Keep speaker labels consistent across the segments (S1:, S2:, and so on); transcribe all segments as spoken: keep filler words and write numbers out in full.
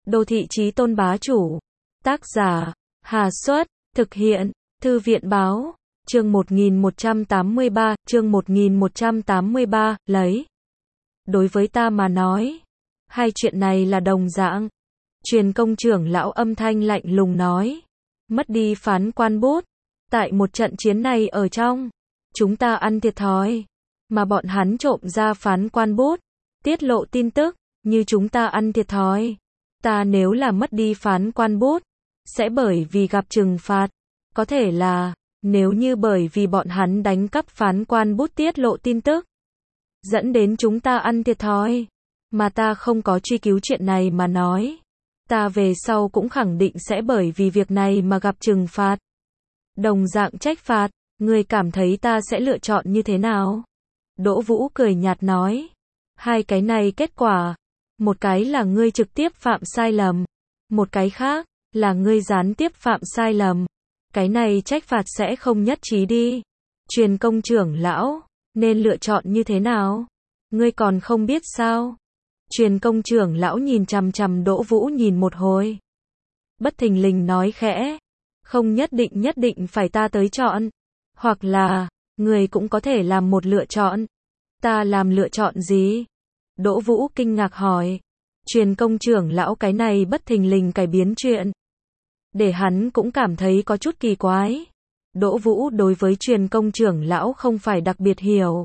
S1: Đô thị chí tôn bá chủ. Tác giả, Hà Xuất, thực hiện, Thư viện báo, chương một nghìn một trăm tám mươi ba, chương một nghìn một trăm tám mươi ba, lấy. Đối với ta mà nói, hai chuyện này là đồng dạng. Truyền công trưởng lão âm thanh lạnh lùng nói. Mất đi phán quan bút. Tại một trận chiến này ở trong, chúng ta ăn thiệt thòi. Mà bọn hắn trộm ra phán quan bút, tiết lộ tin tức, như chúng ta ăn thiệt thòi. Ta nếu là mất đi phán quan bút, sẽ bởi vì gặp trừng phạt. Có thể là, nếu như bởi vì bọn hắn đánh cắp phán quan bút tiết lộ tin tức, dẫn đến chúng ta ăn thiệt thòi. Mà ta không có truy cứu chuyện này mà nói. Ta về sau cũng khẳng định sẽ bởi vì việc này mà gặp trừng phạt. Đồng dạng trách phạt, ngươi cảm thấy ta sẽ lựa chọn như thế nào? Đỗ Vũ cười nhạt nói. Hai cái này kết quả. Một cái là ngươi trực tiếp phạm sai lầm. Một cái khác, là ngươi gián tiếp phạm sai lầm. Cái này trách phạt sẽ không nhất trí đi. Truyền công trưởng lão, nên lựa chọn như thế nào? Ngươi còn không biết sao? Truyền công trưởng lão nhìn chằm chằm Đỗ Vũ nhìn một hồi. Bất thình lình nói khẽ. Không nhất định nhất định phải ta tới chọn. Hoặc là, người cũng có thể làm một lựa chọn. Ta làm lựa chọn gì? Đỗ Vũ kinh ngạc hỏi. Truyền công trưởng lão cái này bất thình lình cải biến chuyện. Để hắn cũng cảm thấy có chút kỳ quái. Đỗ Vũ đối với truyền công trưởng lão không phải đặc biệt hiểu.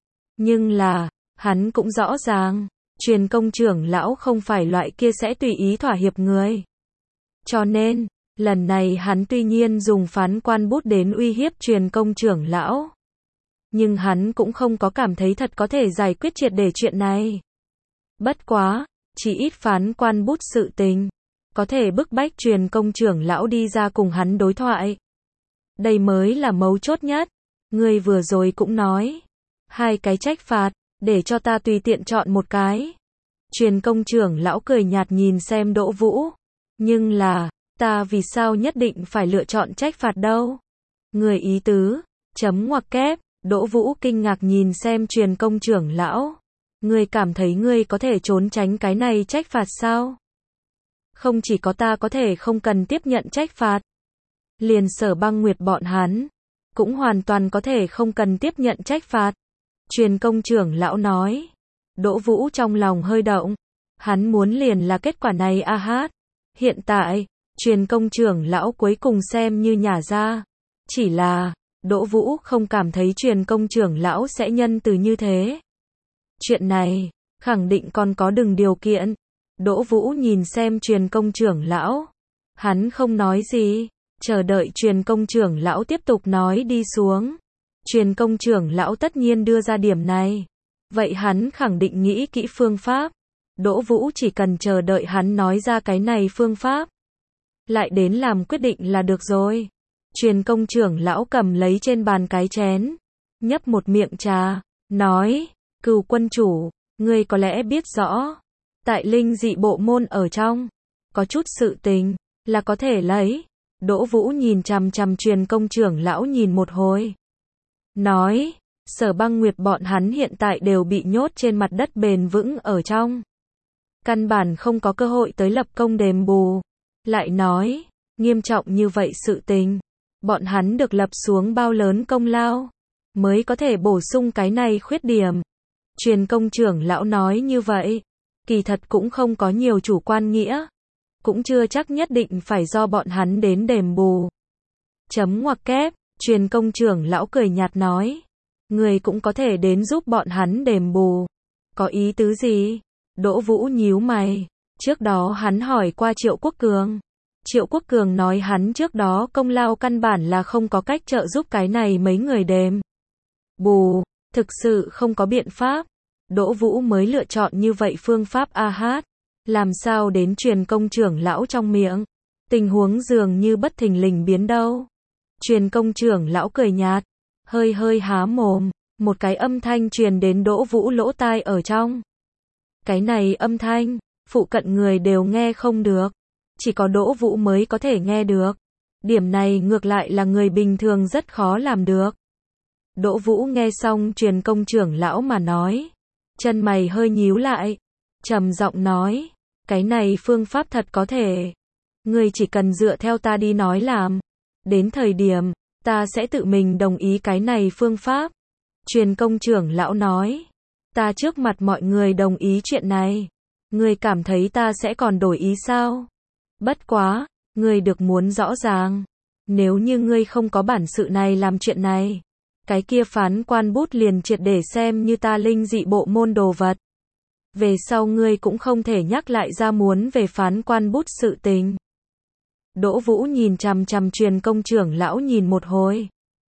S1: Nhưng là, hắn cũng rõ ràng, truyền công trưởng lão không phải loại kia sẽ tùy ý thỏa hiệp người. Cho nên, lần này hắn tuy nhiên dùng phán quan bút đến uy hiếp truyền công trưởng lão. Nhưng hắn cũng không có cảm thấy thật có thể giải quyết triệt để chuyện này. Bất quá, chỉ ít phán quan bút sự tình, có thể bức bách truyền công trưởng lão đi ra cùng hắn đối thoại. Đây mới là mấu chốt nhất. Ngươi vừa rồi cũng nói. Hai cái trách phạt, để cho ta tùy tiện chọn một cái. Truyền công trưởng lão cười nhạt nhìn xem Đỗ Vũ. Nhưng là, ta vì sao nhất định phải lựa chọn trách phạt đâu? Người ý tứ, chấm ngoặc kép, Đỗ Vũ kinh ngạc nhìn xem truyền công trưởng lão. Ngươi cảm thấy ngươi có thể trốn tránh cái này trách phạt sao? Không chỉ có ta có thể không cần tiếp nhận trách phạt. Liền Sở Băng Nguyệt bọn hắn, cũng hoàn toàn có thể không cần tiếp nhận trách phạt. Truyền công trưởng lão nói. Đỗ Vũ trong lòng hơi động. Hắn muốn liền là kết quả này a hát. Hiện tại, truyền công trưởng lão cuối cùng xem như nhả ra. Chỉ là, Đỗ Vũ không cảm thấy truyền công trưởng lão sẽ nhân từ như thế. Chuyện này, khẳng định còn có đừng điều kiện. Đỗ Vũ nhìn xem truyền công trưởng lão. Hắn không nói gì, chờ đợi truyền công trưởng lão tiếp tục nói đi xuống. Truyền công trưởng lão tất nhiên đưa ra điểm này. Vậy hắn khẳng định nghĩ kỹ phương pháp. Đỗ Vũ chỉ cần chờ đợi hắn nói ra cái này phương pháp. Lại đến làm quyết định là được rồi. Truyền công trưởng lão cầm lấy trên bàn cái chén. Nhấp một miệng trà. Nói, Cừu quân chủ, ngươi có lẽ biết rõ. Tại linh dị bộ môn ở trong. Có chút sự tình, là có thể lấy. Đỗ Vũ nhìn chằm chằm truyền công trưởng lão nhìn một hồi. Nói, Sở Băng Nguyệt bọn hắn hiện tại đều bị nhốt trên mặt đất bền vững ở trong. Căn bản không có cơ hội tới lập công đền bù. Lại nói, nghiêm trọng như vậy sự tình. Bọn hắn được lập xuống bao lớn công lao, mới có thể bổ sung cái này khuyết điểm. Truyền công trưởng lão nói như vậy, kỳ thật cũng không có nhiều chủ quan nghĩa. Cũng chưa chắc nhất định phải do bọn hắn đến đền bù. Chấm ngoặc kép, truyền công trưởng lão cười nhạt nói. Người cũng có thể đến giúp bọn hắn đền bù. Có ý tứ gì? Đỗ Vũ nhíu mày. Trước đó hắn hỏi qua Triệu Quốc Cường. Triệu Quốc Cường nói hắn trước đó công lao căn bản là không có cách trợ giúp cái này mấy người đền bù. Thực sự không có biện pháp. Đỗ Vũ mới lựa chọn như vậy phương pháp a hát. Làm sao đến truyền công trưởng lão trong miệng? Tình huống dường như bất thình lình biến đâu. Truyền công trưởng lão cười nhạt. Hơi hơi há mồm. Một cái âm thanh truyền đến Đỗ Vũ lỗ tai ở trong. Cái này âm thanh, phụ cận người đều nghe không được. Chỉ có Đỗ Vũ mới có thể nghe được. Điểm này ngược lại là người bình thường rất khó làm được. Đỗ Vũ nghe xong truyền công trưởng lão mà nói. Chân mày hơi nhíu lại. Trầm giọng nói. Cái này phương pháp thật có thể. Ngươi chỉ cần dựa theo ta đi nói làm. Đến thời điểm, ta sẽ tự mình đồng ý cái này phương pháp. Truyền công trưởng lão nói. Ta trước mặt mọi người đồng ý chuyện này. Ngươi cảm thấy ta sẽ còn đổi ý sao? Bất quá, ngươi được muốn rõ ràng. Nếu như ngươi không có bản sự này làm chuyện này, cái kia phán quan bút liền triệt để xem như ta linh dị bộ môn đồ vật. Về sau ngươi cũng không thể nhắc lại ra muốn về phán quan bút sự tình. Đỗ Vũ nhìn chằm chằm truyền công trưởng lão nhìn một hồi.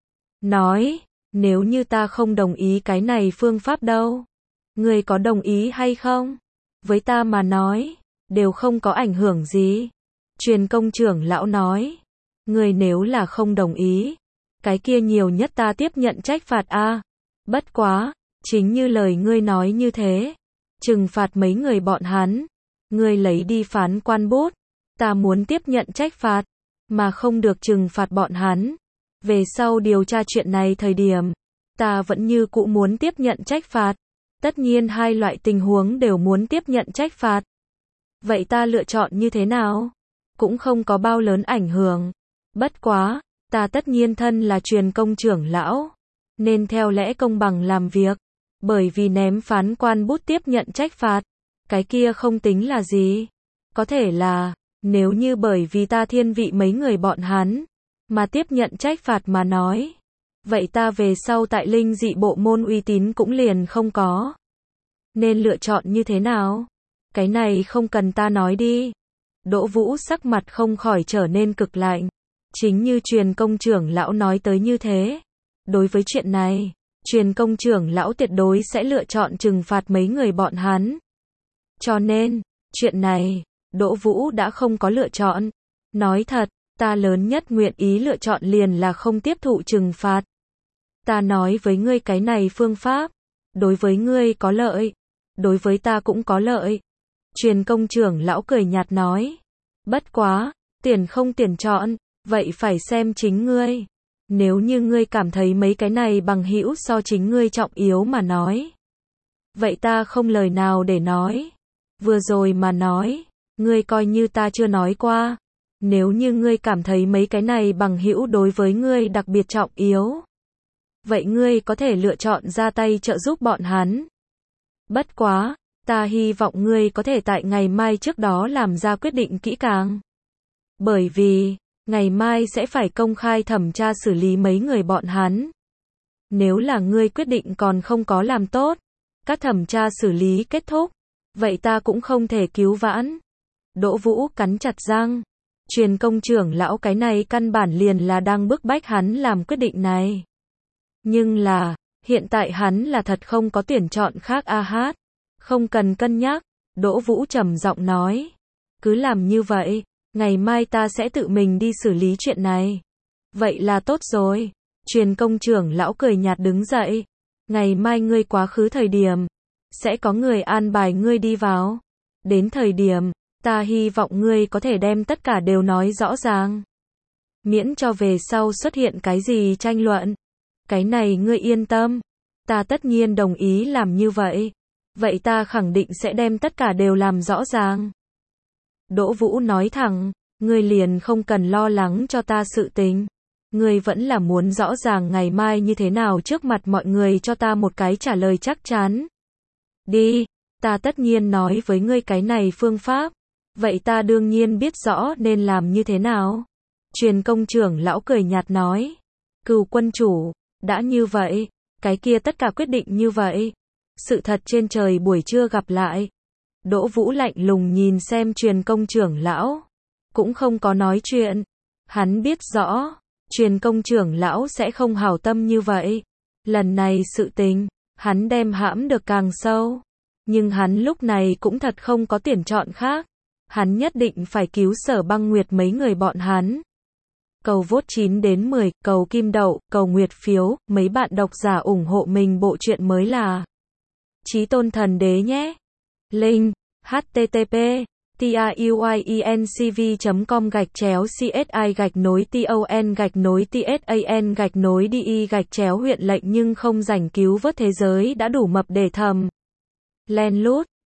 S1: Nói, nếu như ta không đồng ý cái này phương pháp đâu, ngươi có đồng ý hay không? Với ta mà nói, đều không có ảnh hưởng gì. Truyền công trưởng lão nói, ngươi nếu là không đồng ý, cái kia nhiều nhất ta tiếp nhận trách phạt a. Bất quá, chính như lời ngươi nói như thế, trừng phạt mấy người bọn hắn, ngươi lấy đi phán quan bút, ta muốn tiếp nhận trách phạt, mà không được trừng phạt bọn hắn. Về sau điều tra chuyện này thời điểm, ta vẫn như cũ muốn tiếp nhận trách phạt. Tất nhiên hai loại tình huống đều muốn tiếp nhận trách phạt. Vậy ta lựa chọn như thế nào? Cũng không có bao lớn ảnh hưởng. Bất quá, ta tất nhiên thân là truyền công trưởng lão, nên theo lẽ công bằng làm việc. Bởi vì ném phán quan bút tiếp nhận trách phạt, cái kia không tính là gì. Có thể là, nếu như bởi vì ta thiên vị mấy người bọn hắn, mà tiếp nhận trách phạt mà nói, vậy ta về sau tại linh dị bộ môn uy tín cũng liền không có. Nên lựa chọn như thế nào? Cái này không cần ta nói đi. Đỗ Vũ sắc mặt không khỏi trở nên cực lạnh. Chính như truyền công trưởng lão nói tới như thế. Đối với chuyện này, truyền công trưởng lão tuyệt đối sẽ lựa chọn trừng phạt mấy người bọn hắn. Cho nên, chuyện này, Đỗ Vũ đã không có lựa chọn. Nói thật, ta lớn nhất nguyện ý lựa chọn liền là không tiếp thụ trừng phạt. Ta nói với ngươi cái này phương pháp, đối với ngươi có lợi, đối với ta cũng có lợi. Truyền công trưởng lão cười nhạt nói. Bất quá, tiền không tiền chọn, vậy phải xem chính ngươi. Nếu như ngươi cảm thấy mấy cái này bằng hữu so chính ngươi trọng yếu mà nói, vậy ta không lời nào để nói. Vừa rồi mà nói, ngươi coi như ta chưa nói qua. Nếu như ngươi cảm thấy mấy cái này bằng hữu đối với ngươi đặc biệt trọng yếu, vậy ngươi có thể lựa chọn ra tay trợ giúp bọn hắn. Bất quá, ta hy vọng ngươi có thể tại ngày mai trước đó làm ra quyết định kỹ càng. Bởi vì, ngày mai sẽ phải công khai thẩm tra xử lý mấy người bọn hắn. Nếu là ngươi quyết định còn không có làm tốt, các thẩm tra xử lý kết thúc, vậy ta cũng không thể cứu vãn. Đỗ Vũ cắn chặt răng. Truyền công trưởng lão cái này căn bản liền là đang bức bách hắn làm quyết định này. Nhưng là, hiện tại hắn là thật không có tuyển chọn khác a hát. Không cần cân nhắc, Đỗ Vũ trầm giọng nói. Cứ làm như vậy, ngày mai ta sẽ tự mình đi xử lý chuyện này. Vậy là tốt rồi. Truyền công trưởng lão cười nhạt đứng dậy. Ngày mai ngươi quá khứ thời điểm, sẽ có người an bài ngươi đi vào. Đến thời điểm, ta hy vọng ngươi có thể đem tất cả đều nói rõ ràng. Miễn cho về sau xuất hiện cái gì tranh luận. Cái này ngươi yên tâm. Ta tất nhiên đồng ý làm như vậy. Vậy ta khẳng định sẽ đem tất cả đều làm rõ ràng. Đỗ Vũ nói thẳng, ngươi liền không cần lo lắng cho ta sự tình. Ngươi vẫn là muốn rõ ràng ngày mai như thế nào trước mặt mọi người cho ta một cái trả lời chắc chắn. Đi, ta tất nhiên nói với ngươi cái này phương pháp. Vậy ta đương nhiên biết rõ nên làm như thế nào. Truyền công trưởng lão cười nhạt nói. Cừu quân chủ, đã như vậy, cái kia tất cả quyết định như vậy. Sự thật trên trời buổi trưa gặp lại. Đỗ Vũ lạnh lùng nhìn xem truyền công trưởng lão. Cũng không có nói chuyện. Hắn biết rõ, truyền công trưởng lão sẽ không hảo tâm như vậy. Lần này sự tình, hắn đem hãm được càng sâu. Nhưng hắn lúc này cũng thật không có tuyển chọn khác. Hắn nhất định phải cứu Sở Băng Nguyệt mấy người bọn hắn. Cầu vote chín đến mười, cầu kim đậu, cầu nguyệt phiếu, mấy bạn độc giả ủng hộ mình bộ truyện mới là Chí Tôn Thần Đế nhé. Link http truyencv chấm com gạch chéo csi gạch nối ton gạch nối tsan gạch nối đi gạch chéo huyện lệnh nhưng không rảnh cứu vớt thế giới đã đủ mập để thầm. Len lút